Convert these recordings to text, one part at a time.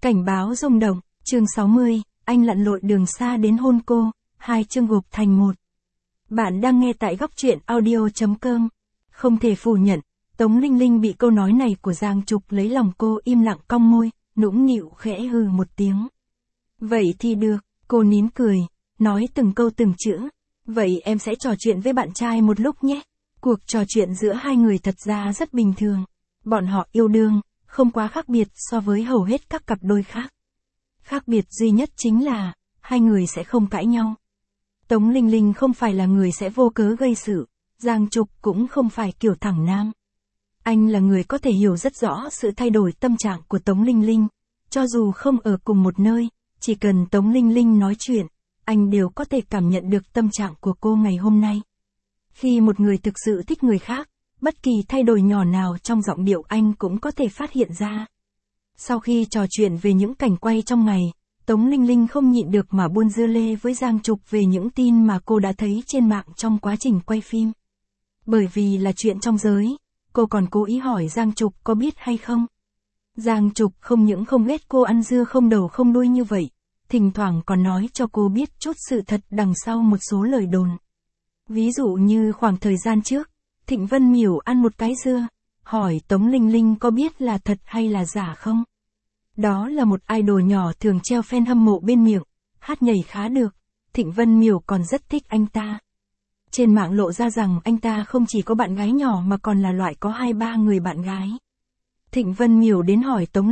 Cảnh báo rung động, chương 60, anh lặn lội đường xa đến hôn cô, hai chương gộp thành một. Bạn đang nghe tại góc truyện audio.com. Không thể phủ nhận, Tống Linh Linh bị câu nói này của Giang Trục lấy lòng cô, im lặng cong môi, nũng nịu khẽ hừ một tiếng. Vậy thì được, cô nín cười, nói từng câu từng chữ. Vậy em sẽ trò chuyện với bạn trai một lúc nhé. Cuộc trò chuyện giữa hai người thật ra rất bình thường. Bọn họ yêu đương, không quá khác biệt so với hầu hết các cặp đôi khác. Khác biệt duy nhất chính là, hai người sẽ không cãi nhau. Tống Linh Linh không phải là người sẽ vô cớ gây sự, Giang Trục cũng không phải kiểu thẳng nam. Anh là người có thể hiểu rất rõ sự thay đổi tâm trạng của Tống Linh Linh, cho dù không ở cùng một nơi, chỉ cần Tống Linh Linh nói chuyện, anh đều có thể cảm nhận được tâm trạng của cô ngày hôm nay. Khi một người thực sự thích người khác, bất kỳ thay đổi nhỏ nào trong giọng điệu anh cũng có thể phát hiện ra. Sau khi trò chuyện về những cảnh quay trong ngày, Tống Linh Linh không nhịn được mà buôn dưa lê với Giang Trục về những tin mà cô đã thấy trên mạng trong quá trình quay phim. Bởi vì là chuyện trong giới, cô còn cố ý hỏi Giang Trục có biết hay không. Giang Trục không những không ghét cô ăn dưa không đầu không đuôi như vậy, thỉnh thoảng còn nói cho cô biết chút sự thật đằng sau một số lời đồn. Ví dụ như khoảng thời gian trước, Thịnh Vân Miểu ăn một cái dưa, hỏi Tống Linh Linh có biết là thật hay là giả không? Đó là một idol nhỏ thường treo fan hâm mộ bên miệng, hát nhảy khá được, Thịnh Vân Miểu còn rất thích anh ta. Trên mạng lộ ra rằng anh ta không chỉ có bạn gái nhỏ mà còn là loại có 2-3 người bạn gái. Thịnh Vân Miểu đến hỏi Tống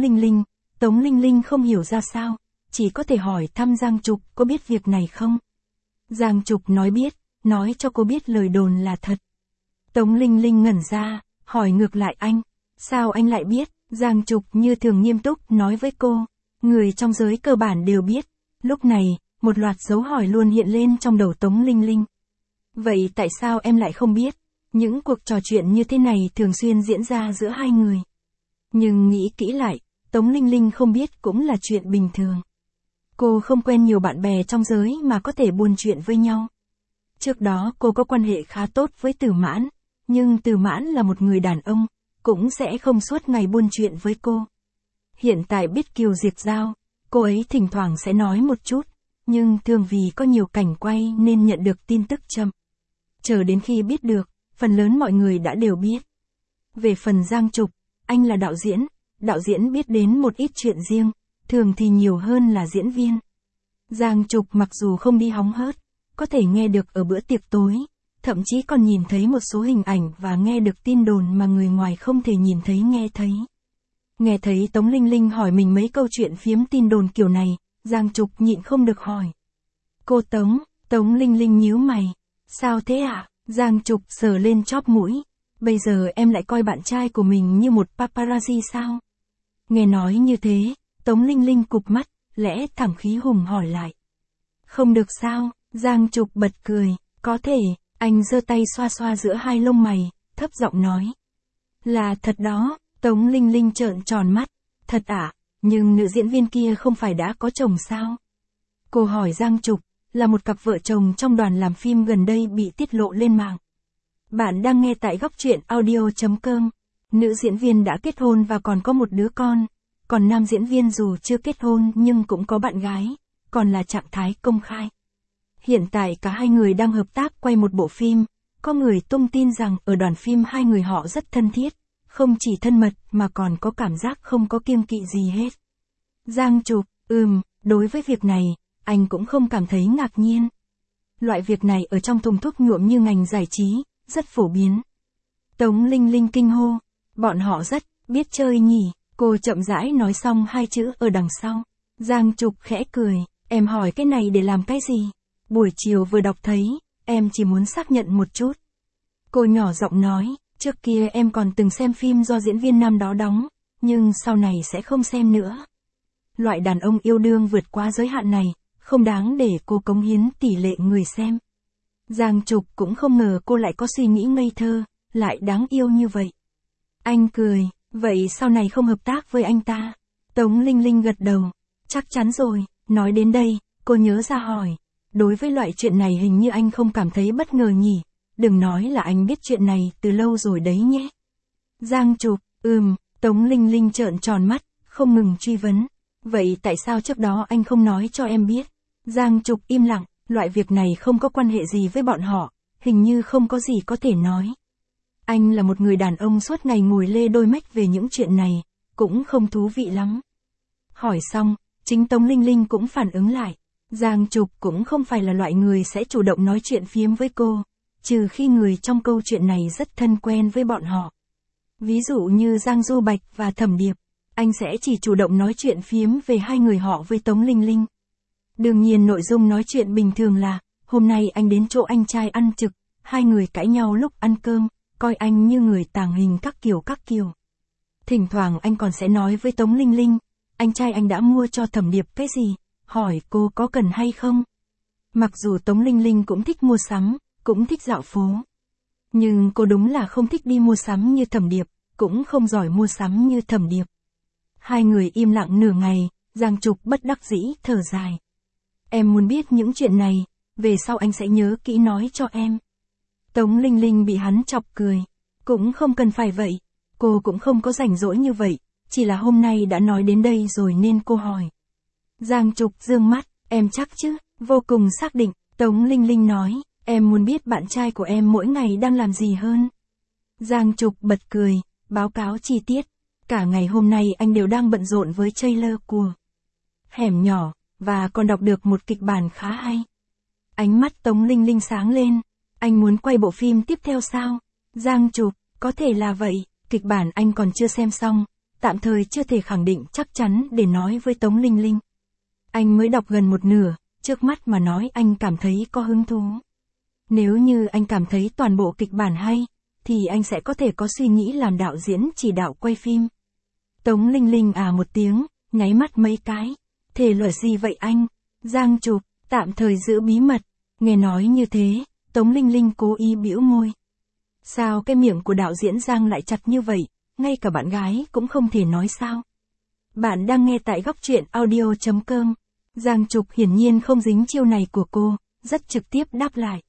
Linh Linh không hiểu ra sao, chỉ có thể hỏi thăm Giang Trục có biết việc này không? Giang Trục nói biết, nói cho cô biết lời đồn là thật. Tống Linh Linh ngẩn ra, hỏi ngược lại anh, sao anh lại biết? Giang Trục như thường nghiêm túc nói với cô, người trong giới cơ bản đều biết. Lúc này, một loạt dấu hỏi luôn hiện lên trong đầu Tống Linh Linh. Vậy tại sao em lại không biết? Những cuộc trò chuyện như thế này thường xuyên diễn ra giữa hai người. Nhưng nghĩ kỹ lại, Tống Linh Linh không biết cũng là chuyện bình thường. Cô không quen nhiều bạn bè trong giới mà có thể buôn chuyện với nhau. Trước đó cô có quan hệ khá tốt với Tử Mãn, nhưng Tử Mãn là một người đàn ông, cũng sẽ không suốt ngày buôn chuyện với cô. Hiện tại biết Kiều Diệt Giao, cô ấy thỉnh thoảng sẽ nói một chút, nhưng thường vì có nhiều cảnh quay nên nhận được tin tức chậm. Chờ đến khi biết được, phần lớn mọi người đã đều biết. Về phần Giang Trục, anh là đạo diễn biết đến một ít chuyện riêng, thường thì nhiều hơn là diễn viên. Giang Trục mặc dù không đi hóng hớt, có thể nghe được ở bữa tiệc tối, thậm chí còn nhìn thấy một số hình ảnh và nghe được tin đồn mà người ngoài không thể nhìn thấy nghe thấy. Nghe thấy Tống Linh Linh hỏi mình mấy câu chuyện phiếm tin đồn kiểu này, Giang Trục nhịn không được hỏi. Cô Tống Linh Linh nhíu mày. Sao thế ạ? Giang Trục sờ lên chóp mũi. Bây giờ em lại coi bạn trai của mình như một paparazzi sao? Nghe nói như thế, Tống Linh Linh cụp mắt, lẽ thẳng khí hùng hỏi lại. Không được sao? Giang Trục bật cười. Có thể. Anh giơ tay xoa xoa giữa hai lông mày, thấp giọng nói. Là thật đó. Tống Linh Linh trợn tròn mắt. Thật ạ? Nhưng nữ diễn viên kia không phải đã có chồng sao? Cô hỏi Giang Trục, là một cặp vợ chồng trong đoàn làm phim gần đây bị tiết lộ lên mạng. Bạn đang nghe tại góc truyện audio.com. Nữ diễn viên đã kết hôn và còn có một đứa con, còn nam diễn viên dù chưa kết hôn nhưng cũng có bạn gái, còn là trạng thái công khai. Hiện tại cả hai người đang hợp tác quay một bộ phim, có người tung tin rằng ở đoàn phim hai người họ rất thân thiết, không chỉ thân mật mà còn có cảm giác không có kiêng kỵ gì hết. Giang Trục, đối với việc này, anh cũng không cảm thấy ngạc nhiên. Loại việc này ở trong thùng thuốc nhuộm như ngành giải trí, rất phổ biến. Tống Linh Linh kinh hô, bọn họ rất biết chơi nhỉ, cô chậm rãi nói xong hai chữ ở đằng sau. Giang Trục khẽ cười, em hỏi cái này để làm cái gì? Buổi chiều vừa đọc thấy, em chỉ muốn xác nhận một chút. Cô nhỏ giọng nói, trước kia em còn từng xem phim do diễn viên nam đó đóng, nhưng sau này sẽ không xem nữa. Loại đàn ông yêu đương vượt quá giới hạn này, không đáng để cô cống hiến tỷ lệ người xem. Giang Trục cũng không ngờ cô lại có suy nghĩ ngây thơ, lại đáng yêu như vậy. Anh cười, vậy sau này không hợp tác với anh ta? Tống Linh Linh gật đầu, chắc chắn rồi. Nói đến đây, cô nhớ ra hỏi, đối với loại chuyện này hình như anh không cảm thấy bất ngờ nhỉ? Đừng nói là anh biết chuyện này từ lâu rồi đấy nhé. Giang Trục, Tống Linh Linh trợn tròn mắt, không ngừng truy vấn. Vậy tại sao trước đó anh không nói cho em biết? Giang Trục im lặng, loại việc này không có quan hệ gì với bọn họ, hình như không có gì có thể nói. Anh là một người đàn ông suốt ngày ngồi lê đôi mách về những chuyện này, cũng không thú vị lắm. Hỏi xong, chính Tống Linh Linh cũng phản ứng lại. Giang Trục cũng không phải là loại người sẽ chủ động nói chuyện phiếm với cô, trừ khi người trong câu chuyện này rất thân quen với bọn họ. Ví dụ như Giang Du Bạch và Thẩm Điệp, anh sẽ chỉ chủ động nói chuyện phiếm về hai người họ với Tống Linh Linh. Đương nhiên nội dung nói chuyện bình thường là, hôm nay anh đến chỗ anh trai ăn trực, hai người cãi nhau lúc ăn cơm, coi anh như người tàng hình các kiểu. Thỉnh thoảng anh còn sẽ nói với Tống Linh Linh, anh trai anh đã mua cho Thẩm Điệp cái gì, hỏi cô có cần hay không. Mặc dù Tống Linh Linh cũng thích mua sắm, cũng thích dạo phố. Nhưng cô đúng là không thích đi mua sắm như Thẩm Điệp, cũng không giỏi mua sắm như Thẩm Điệp. Hai người im lặng nửa ngày, Giang Trục bất đắc dĩ thở dài. Em muốn biết những chuyện này, về sau anh sẽ nhớ kỹ nói cho em. Tống Linh Linh bị hắn chọc cười. Cũng không cần phải vậy, cô cũng không có rảnh rỗi như vậy, chỉ là hôm nay đã nói đến đây rồi nên cô hỏi. Giang Trục dương mắt, em chắc chứ, vô cùng xác định, Tống Linh Linh nói, em muốn biết bạn trai của em mỗi ngày đang làm gì hơn. Giang Trục bật cười, báo cáo chi tiết, cả ngày hôm nay anh đều đang bận rộn với trailer của Hẻm Nhỏ, và còn đọc được một kịch bản khá hay. Ánh mắt Tống Linh Linh sáng lên, anh muốn quay bộ phim tiếp theo sao? Giang Trục, có thể là vậy, kịch bản anh còn chưa xem xong, tạm thời chưa thể khẳng định chắc chắn để nói với Tống Linh Linh. Anh mới đọc gần một nửa, trước mắt mà nói anh cảm thấy có hứng thú. Nếu như anh cảm thấy toàn bộ kịch bản hay, thì anh sẽ có thể có suy nghĩ làm đạo diễn chỉ đạo quay phim. Tống Linh Linh à một tiếng, nháy mắt mấy cái. Thể loại gì vậy anh? Giang Trục, tạm thời giữ bí mật. Nghe nói như thế, Tống Linh Linh cố ý bĩu môi. Sao cái miệng của đạo diễn Giang lại chặt như vậy, ngay cả bạn gái cũng không thể nói sao? Bạn đang nghe tại góc truyện audio.com. Giang Trục hiển nhiên không dính chiêu này của cô, rất trực tiếp đáp lại.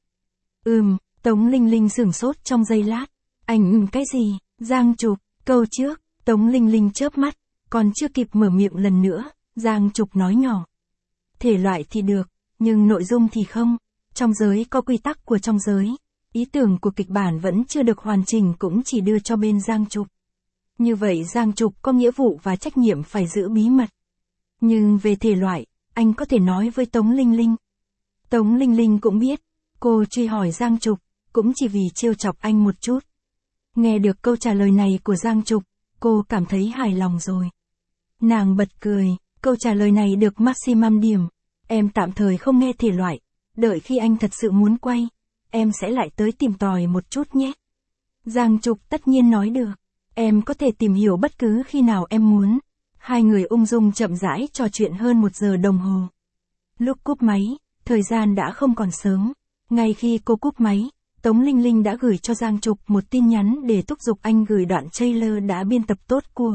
Tống Linh Linh sửng sốt trong giây lát. Anh cái gì? Giang Trục, câu trước, Tống Linh Linh chớp mắt, còn chưa kịp mở miệng lần nữa, Giang Trục nói nhỏ. Thể loại thì được, nhưng nội dung thì không. Trong giới có quy tắc của trong giới. Ý tưởng của kịch bản vẫn chưa được hoàn chỉnh cũng chỉ đưa cho bên Giang Trục. Như vậy Giang Trục có nghĩa vụ và trách nhiệm phải giữ bí mật. Nhưng về thể loại, anh có thể nói với Tống Linh Linh. Tống Linh Linh cũng biết, cô truy hỏi Giang Trục, cũng chỉ vì trêu chọc anh một chút. Nghe được câu trả lời này của Giang Trục, cô cảm thấy hài lòng rồi. Nàng bật cười, câu trả lời này được maximum điểm. Em tạm thời không nghe thể loại, đợi khi anh thật sự muốn quay, em sẽ lại tới tìm tòi một chút nhé. Giang Trục tất nhiên nói được, em có thể tìm hiểu bất cứ khi nào em muốn. Hai người ung dung chậm rãi trò chuyện hơn 1 giờ đồng hồ. Lúc cúp máy, thời gian đã không còn sớm. Ngay khi cô cúp máy, Tống Linh Linh đã gửi cho Giang Trục một tin nhắn để thúc giục anh gửi đoạn trailer đã biên tập tốt của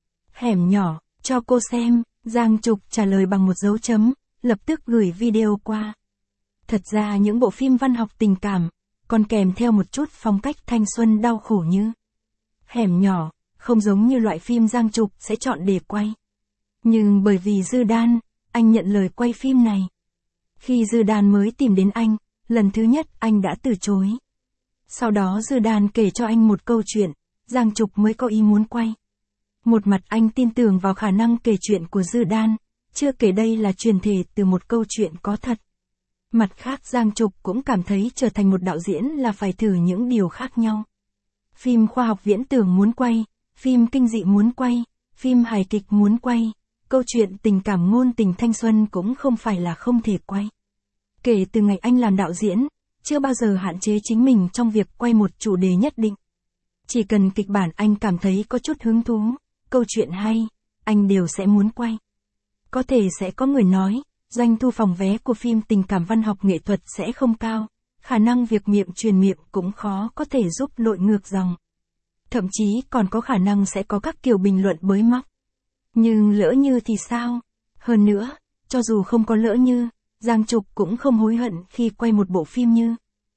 Hẻm Nhỏ cho cô xem. Giang Trục trả lời bằng một dấu chấm, lập tức gửi video qua. Thật ra những bộ phim văn học tình cảm, còn kèm theo một chút phong cách thanh xuân đau khổ như Hẻm Nhỏ, không giống như loại phim Giang Trục sẽ chọn để quay. Nhưng bởi vì Dư Đan, anh nhận lời quay phim này. Khi Dư Đan mới tìm đến anh, lần thứ nhất anh đã từ chối. Sau đó Dư Đan kể cho anh một câu chuyện, Giang Trục mới có ý muốn quay. Một mặt anh tin tưởng vào khả năng kể chuyện của Dư Đan, chưa kể đây là truyền thể từ một câu chuyện có thật. Mặt khác Giang Trục cũng cảm thấy trở thành một đạo diễn là phải thử những điều khác nhau. Phim khoa học viễn tưởng muốn quay, phim kinh dị muốn quay, phim hài kịch muốn quay, câu chuyện tình cảm ngôn tình thanh xuân cũng không phải là không thể quay. Kể từ ngày anh làm đạo diễn, chưa bao giờ hạn chế chính mình trong việc quay một chủ đề nhất định. Chỉ cần kịch bản anh cảm thấy có chút hứng thú, câu chuyện hay, anh đều sẽ muốn quay. Có thể sẽ có người nói, doanh thu phòng vé của phim tình cảm văn học nghệ thuật sẽ không cao, khả năng việc miệng truyền miệng cũng khó có thể giúp lội ngược dòng. Thậm chí còn có khả năng sẽ có các kiểu bình luận bới móc. Nhưng lỡ như thì sao? Hơn nữa, cho dù không có lỡ như, Giang Trục cũng không hối hận khi quay một bộ phim như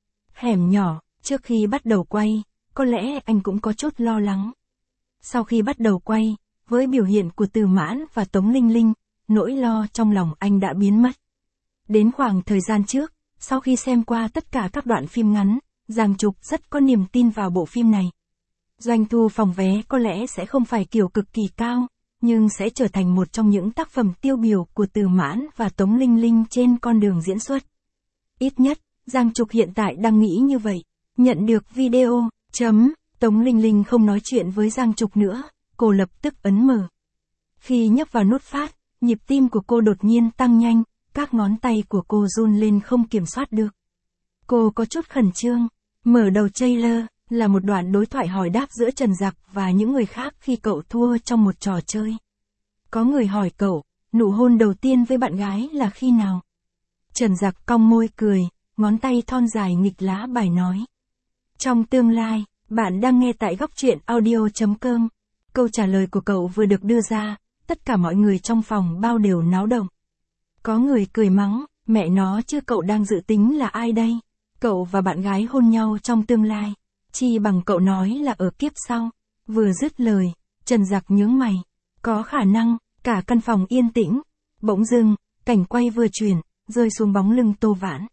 Hẻm Nhỏ. Trước khi bắt đầu quay, có lẽ anh cũng có chút lo lắng. Sau khi bắt đầu quay, với biểu hiện của Từ Mãn và Tống Linh Linh, nỗi lo trong lòng anh đã biến mất. Đến khoảng thời gian trước, sau khi xem qua tất cả các đoạn phim ngắn, Giang Trục rất có niềm tin vào bộ phim này. Doanh thu phòng vé có lẽ sẽ không phải kiểu cực kỳ cao, nhưng sẽ trở thành một trong những tác phẩm tiêu biểu của Từ Mãn và Tống Linh Linh trên con đường diễn xuất. Ít nhất, Giang Trục hiện tại đang nghĩ như vậy. Nhận được video, Tống Linh Linh không nói chuyện với Giang Trục nữa, cô lập tức ấn mở. Khi nhấp vào nút phát, nhịp tim của cô đột nhiên tăng nhanh, các ngón tay của cô run lên không kiểm soát được. Cô có chút khẩn trương. Mở đầu trailer là một đoạn đối thoại hỏi đáp giữa Trần Dặc và những người khác khi cậu thua trong một trò chơi. Có người hỏi cậu, nụ hôn đầu tiên với bạn gái là khi nào? Trần Dặc cong môi cười, ngón tay thon dài nghịch lá bài nói. Trong tương lai, bạn đang nghe tại góc truyện audio.com. Câu trả lời của cậu vừa được đưa ra, tất cả mọi người trong phòng bao đều náo động. Có người cười mắng, mẹ nó chứ cậu đang dự tính là ai đây? Cậu và bạn gái hôn nhau trong tương lai. Chi bằng cậu nói là ở kiếp sau. Vừa dứt lời, Trần Dặc nhướng mày. Có khả năng, cả căn phòng yên tĩnh. Bỗng dưng, cảnh quay vừa chuyển, rơi xuống bóng lưng Tô Vãn.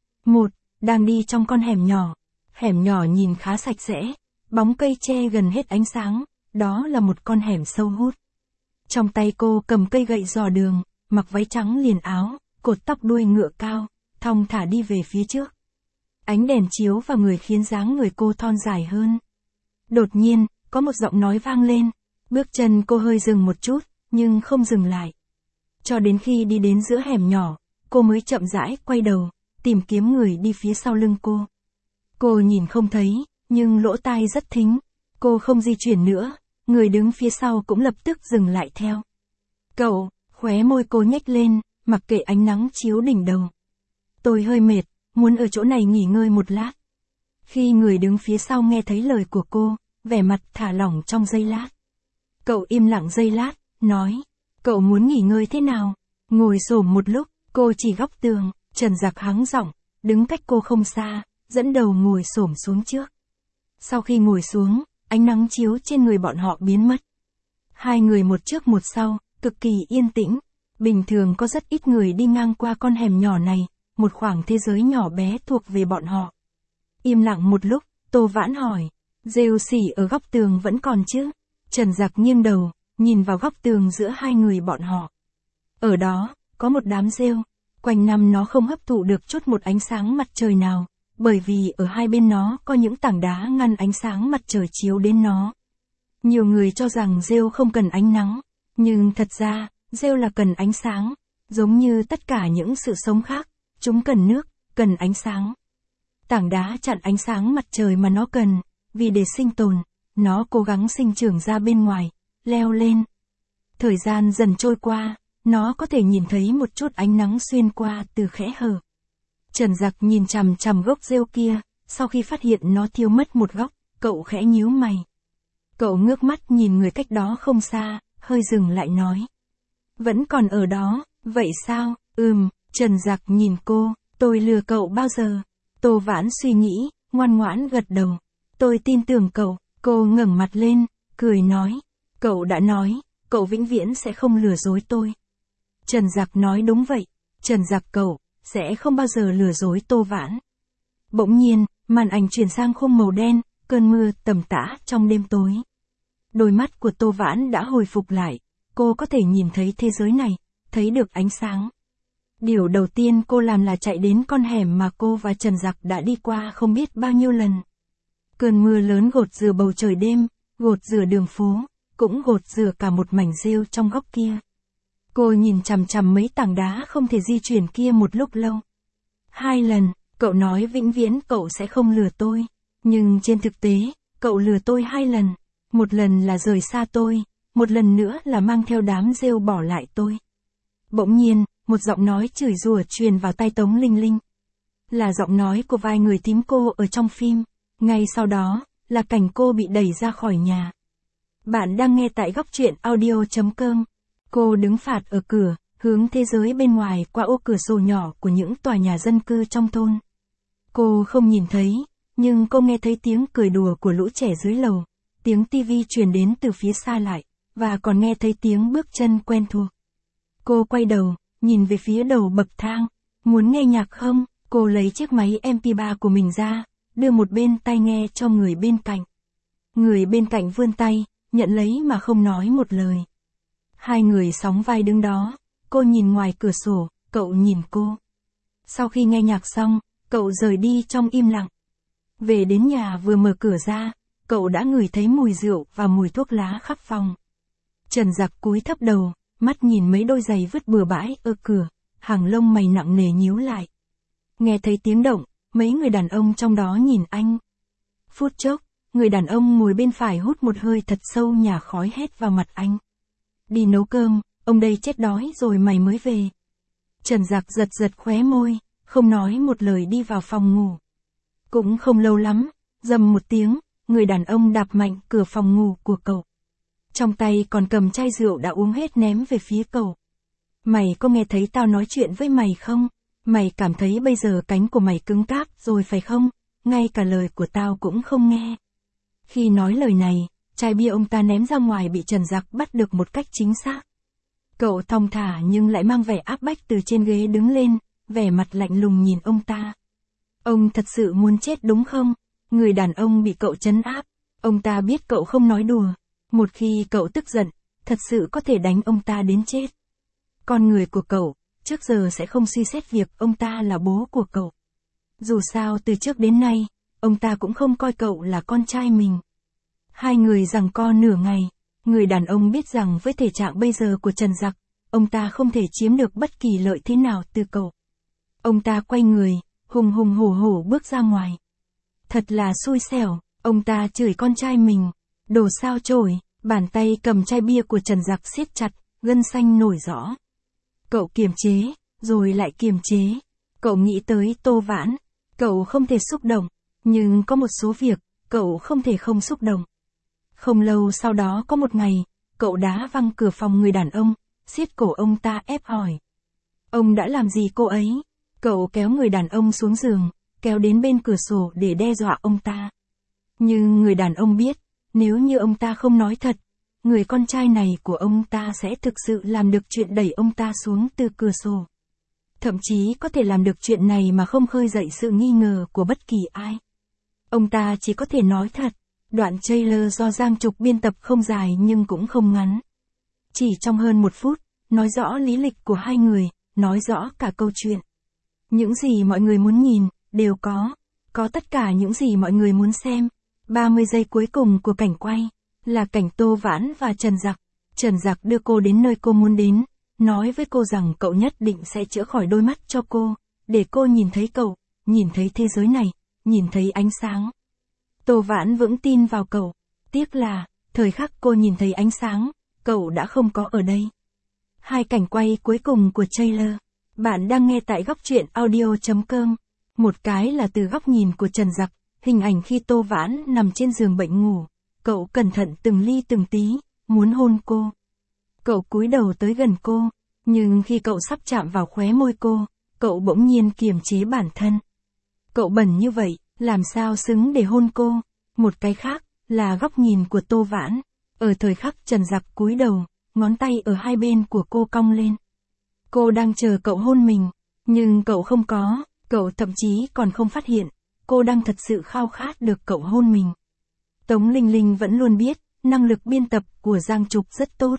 Đang đi trong con hẻm nhỏ. Hẻm nhỏ nhìn khá sạch sẽ, bóng cây che gần hết ánh sáng, đó là một con hẻm sâu hút. Trong tay cô cầm cây gậy dò đường, mặc váy trắng liền áo, cột tóc đuôi ngựa cao, thong thả đi về phía trước. Ánh đèn chiếu vào người khiến dáng người cô thon dài hơn. Đột nhiên, có một giọng nói vang lên, bước chân cô hơi dừng một chút, nhưng không dừng lại. Cho đến khi đi đến giữa hẻm nhỏ, cô mới chậm rãi quay đầu, tìm kiếm người đi phía sau lưng cô. Cô nhìn không thấy, nhưng lỗ tai rất thính. Cô không di chuyển nữa, người đứng phía sau cũng lập tức dừng lại theo. Cậu, khóe môi cô nhếch lên, mặc kệ ánh nắng chiếu đỉnh đầu. Tôi hơi mệt, muốn ở chỗ này nghỉ ngơi một lát. Khi người đứng phía sau nghe thấy lời của cô, vẻ mặt thả lỏng trong giây lát. Cậu im lặng giây lát, nói, cậu muốn nghỉ ngơi thế nào? Ngồi xổm một lúc, cô chỉ góc tường, Trần Dặc hắng giọng, đứng cách cô không xa, dẫn đầu ngồi xổm xuống trước. Sau khi ngồi xuống, ánh nắng chiếu trên người bọn họ biến mất. Hai người một trước một sau, cực kỳ yên tĩnh. Bình thường có rất ít người đi ngang qua con hẻm nhỏ này, một khoảng thế giới nhỏ bé thuộc về bọn họ. Im lặng một lúc, Tô Vãn hỏi, rêu xỉ ở góc tường vẫn còn chứ? Trần Dặc nghiêng đầu, nhìn vào góc tường giữa hai người bọn họ. Ở đó, có một đám rêu, quanh năm nó không hấp thụ được chút một ánh sáng mặt trời nào, bởi vì ở hai bên nó có những tảng đá ngăn ánh sáng mặt trời chiếu đến nó. Nhiều người cho rằng rêu không cần ánh nắng, nhưng thật ra, rêu là cần ánh sáng, giống như tất cả những sự sống khác, chúng cần nước, cần ánh sáng. Tảng đá chặn ánh sáng mặt trời mà nó cần, vì để sinh tồn, nó cố gắng sinh trưởng ra bên ngoài, leo lên. Thời gian dần trôi qua, nó có thể nhìn thấy một chút ánh nắng xuyên qua từ kẽ hở. Trần Dặc nhìn chằm chằm gốc rêu kia, sau khi phát hiện nó thiếu mất một góc, cậu khẽ nhíu mày. Cậu ngước mắt nhìn người cách đó không xa, hơi dừng lại nói. Vẫn còn ở đó, vậy sao? Trần Dặc nhìn cô, tôi lừa cậu bao giờ? Tô Vãn suy nghĩ, ngoan ngoãn gật đầu. Tôi tin tưởng cậu, cô ngẩng mặt lên, cười nói. Cậu đã nói, cậu vĩnh viễn sẽ không lừa dối tôi. Trần Dặc nói đúng vậy, Trần Dặc cậu sẽ không bao giờ lừa dối Tô Vãn. Bỗng nhiên, màn ảnh chuyển sang khung màu đen, cơn mưa tầm tã trong đêm tối. Đôi mắt của Tô Vãn đã hồi phục lại, cô có thể nhìn thấy thế giới này, thấy được ánh sáng. Điều đầu tiên cô làm là chạy đến con hẻm mà cô và Trần Dặc đã đi qua không biết bao nhiêu lần. Cơn mưa lớn gột rửa bầu trời đêm, gột rửa đường phố, cũng gột rửa cả một mảnh rêu trong góc kia. Cô nhìn chằm chằm mấy tảng đá không thể di chuyển kia một lúc lâu. 2 lần, cậu nói vĩnh viễn cậu sẽ không lừa tôi. Nhưng trên thực tế, cậu lừa tôi 2 lần. Một lần là rời xa tôi, một lần nữa là mang theo đám rêu bỏ lại tôi. Bỗng nhiên, một giọng nói chửi rủa truyền vào tai Tống Linh Linh. Là giọng nói của vài người thím cô ở trong phim. Ngay sau đó, là cảnh cô bị đẩy ra khỏi nhà. Bạn đang nghe tại góc truyện audio.com. Cô đứng phạt ở cửa, hướng thế giới bên ngoài qua ô cửa sổ nhỏ của những tòa nhà dân cư trong thôn. Cô không nhìn thấy, nhưng cô nghe thấy tiếng cười đùa của lũ trẻ dưới lầu, tiếng tivi truyền đến từ phía xa lại, và còn nghe thấy tiếng bước chân quen thuộc. Cô quay đầu, nhìn về phía đầu bậc thang. Muốn nghe nhạc không? Cô lấy chiếc máy MP3 của mình ra, đưa một bên tai nghe cho người bên cạnh. Người bên cạnh vươn tay, nhận lấy mà không nói một lời. Hai người sóng vai đứng đó, cô nhìn ngoài cửa sổ, cậu nhìn cô. Sau khi nghe nhạc xong, cậu rời đi trong im lặng. Về đến nhà vừa mở cửa ra, cậu đã ngửi thấy mùi rượu và mùi thuốc lá khắp phòng. Trần Giặc cúi thấp đầu, mắt nhìn mấy đôi giày vứt bừa bãi ở cửa, hàng lông mày nặng nề nhíu lại. Nghe thấy tiếng động, mấy người đàn ông trong đó nhìn anh. Phút chốc, người đàn ông ngồi bên phải hút một hơi thật sâu nhả khói hét vào mặt anh. Đi nấu cơm, ông đây chết đói rồi mày mới về. Trần Giặc giật giật khóe môi, không nói một lời đi vào phòng ngủ. Cũng không lâu lắm, rầm một tiếng, người đàn ông đạp mạnh cửa phòng ngủ của cậu. Trong tay còn cầm chai rượu đã uống hết ném về phía cậu. Mày có nghe thấy tao nói chuyện với mày không? Mày cảm thấy bây giờ cánh của mày cứng cáp rồi phải không? Ngay cả lời của tao cũng không nghe. Khi nói lời này, chai bia ông ta ném ra ngoài bị Trần Giặc bắt được một cách chính xác. Cậu thong thả nhưng lại mang vẻ áp bách từ trên ghế đứng lên, vẻ mặt lạnh lùng nhìn ông ta. Ông thật sự muốn chết đúng không? Người đàn ông bị cậu trấn áp. Ông ta biết cậu không nói đùa. Một khi cậu tức giận, thật sự có thể đánh ông ta đến chết. Con người của cậu, trước giờ sẽ không suy xét việc ông ta là bố của cậu. Dù sao từ trước đến nay, ông ta cũng không coi cậu là con trai mình. Hai người giằng co nửa ngày, người đàn ông biết rằng với thể trạng bây giờ của Trần Giặc, ông ta không thể chiếm được bất kỳ lợi thế nào từ cậu. Ông ta quay người, hùng hùng hổ hổ bước ra ngoài. Thật là xui xẻo, ông ta chửi con trai mình. Đồ sao chổi, bàn tay cầm chai bia của Trần Giặc siết chặt, gân xanh nổi rõ. Cậu kiềm chế, rồi lại kiềm chế. Cậu nghĩ tới Tô Vãn. Cậu không thể xúc động, nhưng có một số việc, cậu không thể không xúc động. Không lâu sau đó có một ngày, cậu đá văng cửa phòng người đàn ông, siết cổ ông ta ép hỏi. Ông đã làm gì cô ấy? Cậu kéo người đàn ông xuống giường, kéo đến bên cửa sổ để đe dọa ông ta. Nhưng người đàn ông biết, nếu như ông ta không nói thật, người con trai này của ông ta sẽ thực sự làm được chuyện đẩy ông ta xuống từ cửa sổ. Thậm chí có thể làm được chuyện này mà không khơi dậy sự nghi ngờ của bất kỳ ai. Ông ta chỉ có thể nói thật. Đoạn trailer do Giang Trục biên tập không dài nhưng cũng không ngắn. Chỉ trong hơn 1 phút, nói rõ lý lịch của hai người, nói rõ cả câu chuyện. Những gì mọi người muốn nhìn, đều có tất cả những gì mọi người muốn xem. 30 giây cuối cùng của cảnh quay, là cảnh Tô Vãn và Trần Giặc. Trần Giặc đưa cô đến nơi cô muốn đến, nói với cô rằng cậu nhất định sẽ chữa khỏi đôi mắt cho cô, để cô nhìn thấy cậu, nhìn thấy thế giới này, nhìn thấy ánh sáng. Tô Vãn vững tin vào cậu, tiếc là, thời khắc cô nhìn thấy ánh sáng, cậu đã không có ở đây. Hai cảnh quay cuối cùng của trailer. Bạn đang nghe tại góc truyện audio.com. Một cái là từ góc nhìn của Trần Giặc, hình ảnh khi Tô Vãn nằm trên giường bệnh ngủ. Cậu cẩn thận từng ly từng tí, muốn hôn cô. Cậu cúi đầu tới gần cô, nhưng khi cậu sắp chạm vào khóe môi cô, cậu bỗng nhiên kiềm chế bản thân. Cậu bẩn như vậy, làm sao xứng để hôn cô? Một cái khác, là góc nhìn của Tô Vãn. Ở thời khắc Trần Giặc cúi đầu, ngón tay ở hai bên của cô cong lên. Cô đang chờ cậu hôn mình, nhưng cậu không có, cậu thậm chí còn không phát hiện, cô đang thật sự khao khát được cậu hôn mình. Tống Linh Linh vẫn luôn biết, năng lực biên tập của Giang Trục rất tốt.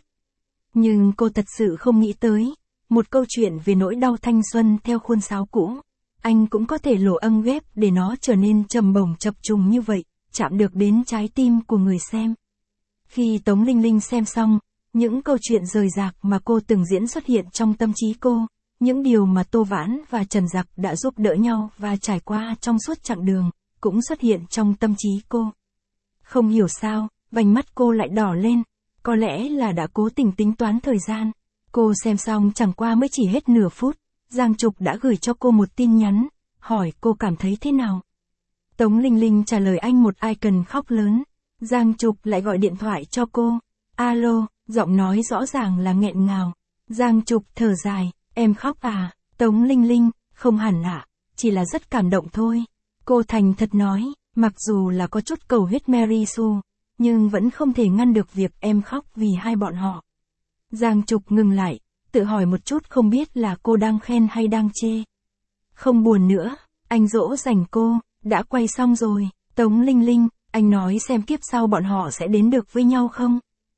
Nhưng cô thật sự không nghĩ tới, một câu chuyện về nỗi đau thanh xuân theo khuôn sáo cũ, anh cũng có thể lổ âng ghép để nó trở nên trầm bổng chập trùng như vậy, chạm được đến trái tim của người xem. Khi Tống Linh Linh xem xong, những câu chuyện rời rạc mà cô từng diễn xuất hiện trong tâm trí cô, những điều mà Tô Vãn và Trần Giặc đã giúp đỡ nhau và trải qua trong suốt chặng đường, cũng xuất hiện trong tâm trí cô. Không hiểu sao, vành mắt cô lại đỏ lên, có lẽ là đã cố tình tính toán thời gian. Cô xem xong chẳng qua mới chỉ hết nửa phút, Giang Trục đã gửi cho cô một tin nhắn, hỏi cô cảm thấy thế nào. Tống Linh Linh trả lời anh một icon khóc lớn, Giang Trục lại gọi điện thoại cho cô. Alo, giọng nói rõ ràng là nghẹn ngào. Giang Trục thở dài, em khóc à? Tống Linh Linh, không hẳn ạ, chỉ là rất cảm động thôi. Cô thành thật nói, mặc dù là có chút cầu huyết Mary Sue, nhưng vẫn không thể ngăn được việc em khóc vì hai bọn họ. Giang Trục ngừng lại, tự hỏi một chút không biết là cô đang khen hay đang chê. Không buồn nữa, anh dỗ dành cô, đã quay xong rồi, Tống Linh Linh, anh nói xem kiếp sau bọn họ sẽ đến được với nhau không?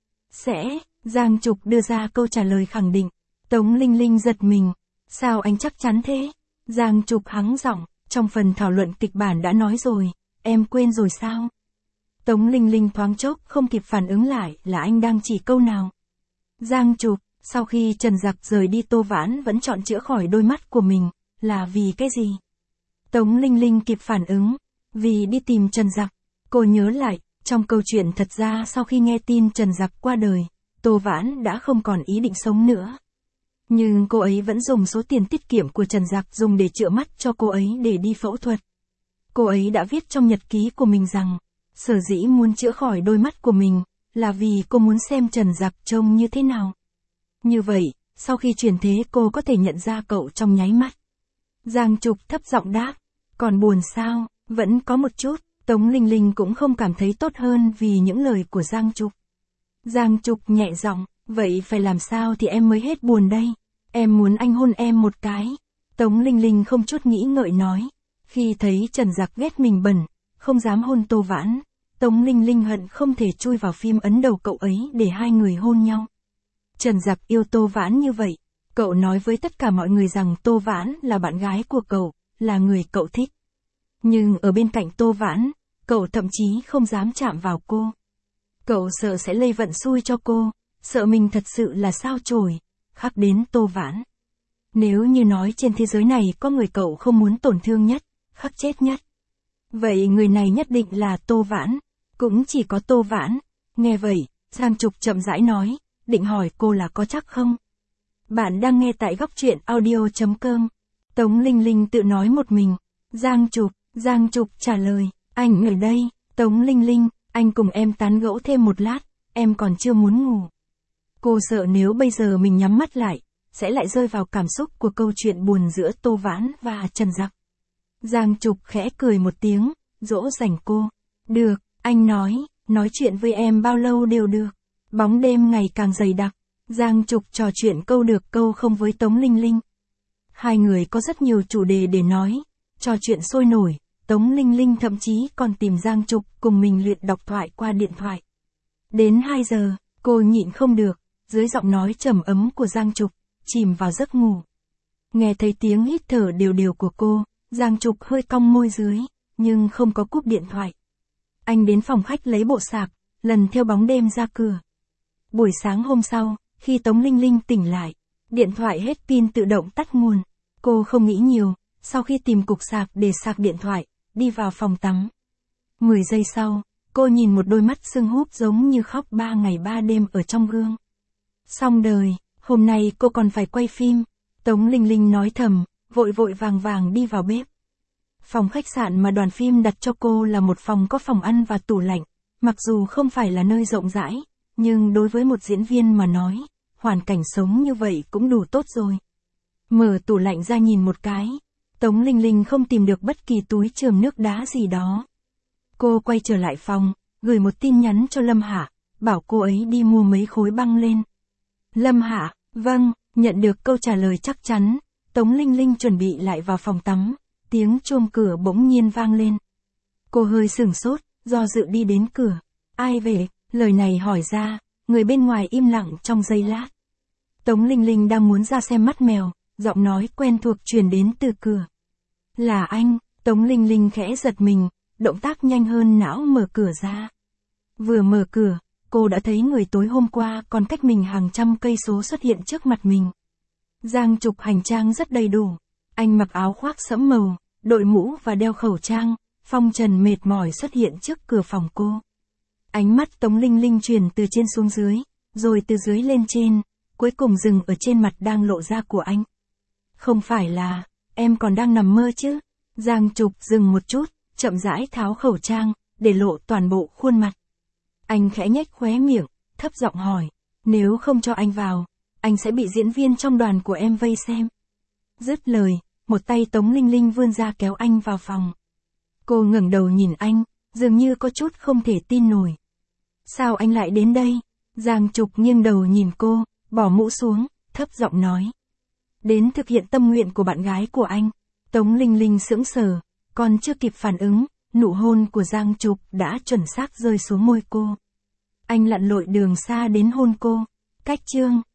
Sẽ, Giang Trục đưa ra câu trả lời khẳng định. Tống Linh Linh giật mình, sao anh chắc chắn thế? Giang Trục hắng giọng, trong phần thảo luận kịch bản đã nói rồi, em quên rồi sao? Tống Linh Linh thoáng chốc không kịp phản ứng lại là anh đang chỉ câu nào. Giang Trục, sau khi Trần Giặc rời đi Tô Vãn vẫn chọn chữa khỏi đôi mắt của mình, là vì cái gì? Tống Linh Linh kịp phản ứng, vì đi tìm Trần Giặc. Cô nhớ lại, trong câu chuyện thật ra sau khi nghe tin Trần Giặc qua đời, Tô Vãn đã không còn ý định sống nữa. Nhưng cô ấy vẫn dùng số tiền tiết kiệm của Trần Giặc dùng để chữa mắt cho cô ấy để đi phẫu thuật. Cô ấy đã viết trong nhật ký của mình rằng, sở dĩ muốn chữa khỏi đôi mắt của mình, là vì cô muốn xem Trần Giặc trông như thế nào. Như vậy, sau khi chuyển thế cô có thể nhận ra cậu trong nháy mắt. Giang Trục thấp giọng đáp, còn buồn sao, vẫn có một chút. Tống Linh Linh cũng không cảm thấy tốt hơn vì những lời của Giang Trục. Giang Trục nhẹ giọng, vậy phải làm sao thì em mới hết buồn đây? Em muốn anh hôn em một cái. Tống Linh Linh không chút nghĩ ngợi nói. Khi thấy Trần Giặc ghét mình bẩn, không dám hôn Tô Vãn, Tống Linh Linh hận không thể chui vào phim ấn đầu cậu ấy để hai người hôn nhau. Trần Giặc yêu Tô Vãn như vậy, cậu nói với tất cả mọi người rằng Tô Vãn là bạn gái của cậu, là người cậu thích. Nhưng ở bên cạnh Tô Vãn, cậu thậm chí không dám chạm vào cô. Cậu sợ sẽ lây vận xui cho cô, sợ mình thật sự là sao chổi, khắc đến Tô Vãn. Nếu như nói trên thế giới này có người cậu không muốn tổn thương nhất, khắc chết nhất, vậy người này nhất định là Tô Vãn, cũng chỉ có Tô Vãn. Nghe vậy, Giang Trục chậm rãi nói, định hỏi cô là có chắc không? Bạn đang nghe tại góc truyện audio.com. Tống Linh Linh tự nói một mình. Giang Trục trả lời, anh ở đây. Tống Linh Linh, anh cùng em tán gẫu thêm một lát, em còn chưa muốn ngủ. Cô sợ nếu bây giờ mình nhắm mắt lại, sẽ lại rơi vào cảm xúc của câu chuyện buồn giữa Tô Vãn và Trần Giặc. Giang Trục khẽ cười một tiếng, dỗ dành cô. Được, anh nói chuyện với em bao lâu đều được. Bóng đêm ngày càng dày đặc, Giang Trục trò chuyện câu được câu không với Tống Linh Linh. Hai người có rất nhiều chủ đề để nói, trò chuyện sôi nổi, Tống Linh Linh thậm chí còn tìm Giang Trục cùng mình luyện đọc thoại qua điện thoại. Đến 2 giờ, cô nhịn không được, dưới giọng nói trầm ấm của Giang Trục, chìm vào giấc ngủ. Nghe thấy tiếng hít thở đều đều của cô, Giang Trục hơi cong môi dưới, nhưng không có cúp điện thoại. Anh đến phòng khách lấy bộ sạc, lần theo bóng đêm ra cửa. Buổi sáng hôm sau, khi Tống Linh Linh tỉnh lại, điện thoại hết pin tự động tắt nguồn. Cô không nghĩ nhiều, sau khi tìm cục sạc để sạc điện thoại, đi vào phòng tắm. 10 giây sau, cô nhìn một đôi mắt sưng húp giống như khóc 3 ngày 3 đêm ở trong gương. Xong đời, hôm nay cô còn phải quay phim. Tống Linh Linh nói thầm, vội vội vàng vàng đi vào bếp. Phòng khách sạn mà đoàn phim đặt cho cô là một phòng có phòng ăn và tủ lạnh. Mặc dù không phải là nơi rộng rãi, nhưng đối với một diễn viên mà nói, hoàn cảnh sống như vậy cũng đủ tốt rồi. Mở tủ lạnh ra nhìn một cái, Tống Linh Linh không tìm được bất kỳ túi chườm nước đá gì đó. Cô quay trở lại phòng, gửi một tin nhắn cho Lâm Hạ, bảo cô ấy đi mua mấy khối băng lên. Lâm Hạ, vâng, nhận được câu trả lời chắc chắn, Tống Linh Linh chuẩn bị lại vào phòng tắm, tiếng chuông cửa bỗng nhiên vang lên. Cô hơi sửng sốt, do dự đi đến cửa. Ai về? Lời này hỏi ra, người bên ngoài im lặng trong giây lát. Tống Linh Linh đang muốn ra xem mắt mèo, giọng nói quen thuộc truyền đến từ cửa. Là anh, Tống Linh Linh khẽ giật mình, động tác nhanh hơn não mở cửa ra. Vừa mở cửa, cô đã thấy người tối hôm qua còn cách mình hàng trăm cây số xuất hiện trước mặt mình. Giang Trục hành trang rất đầy đủ. Anh mặc áo khoác sẫm màu, đội mũ và đeo khẩu trang, phong trần mệt mỏi xuất hiện trước cửa phòng cô. Ánh mắt Tống Linh Linh truyền từ trên xuống dưới, rồi từ dưới lên trên, cuối cùng dừng ở trên mặt đang lộ ra của anh. Không phải là, em còn đang nằm mơ chứ? Giang Trục dừng một chút, chậm rãi tháo khẩu trang, để lộ toàn bộ khuôn mặt. Anh khẽ nhếch khóe miệng, thấp giọng hỏi, nếu không cho anh vào, anh sẽ bị diễn viên trong đoàn của em vây xem. Dứt lời, một tay Tống Linh Linh vươn ra kéo anh vào phòng. Cô ngẩng đầu nhìn anh, dường như có chút không thể tin nổi. Sao anh lại đến đây? Giang Trục nghiêng đầu nhìn cô, bỏ mũ xuống, thấp giọng nói. Đến thực hiện tâm nguyện của bạn gái của anh. Tống Linh Linh sững sờ, còn chưa kịp phản ứng, nụ hôn của Giang Trục đã chuẩn xác rơi xuống môi cô. Anh lặn lội đường xa đến hôn cô. Cách chương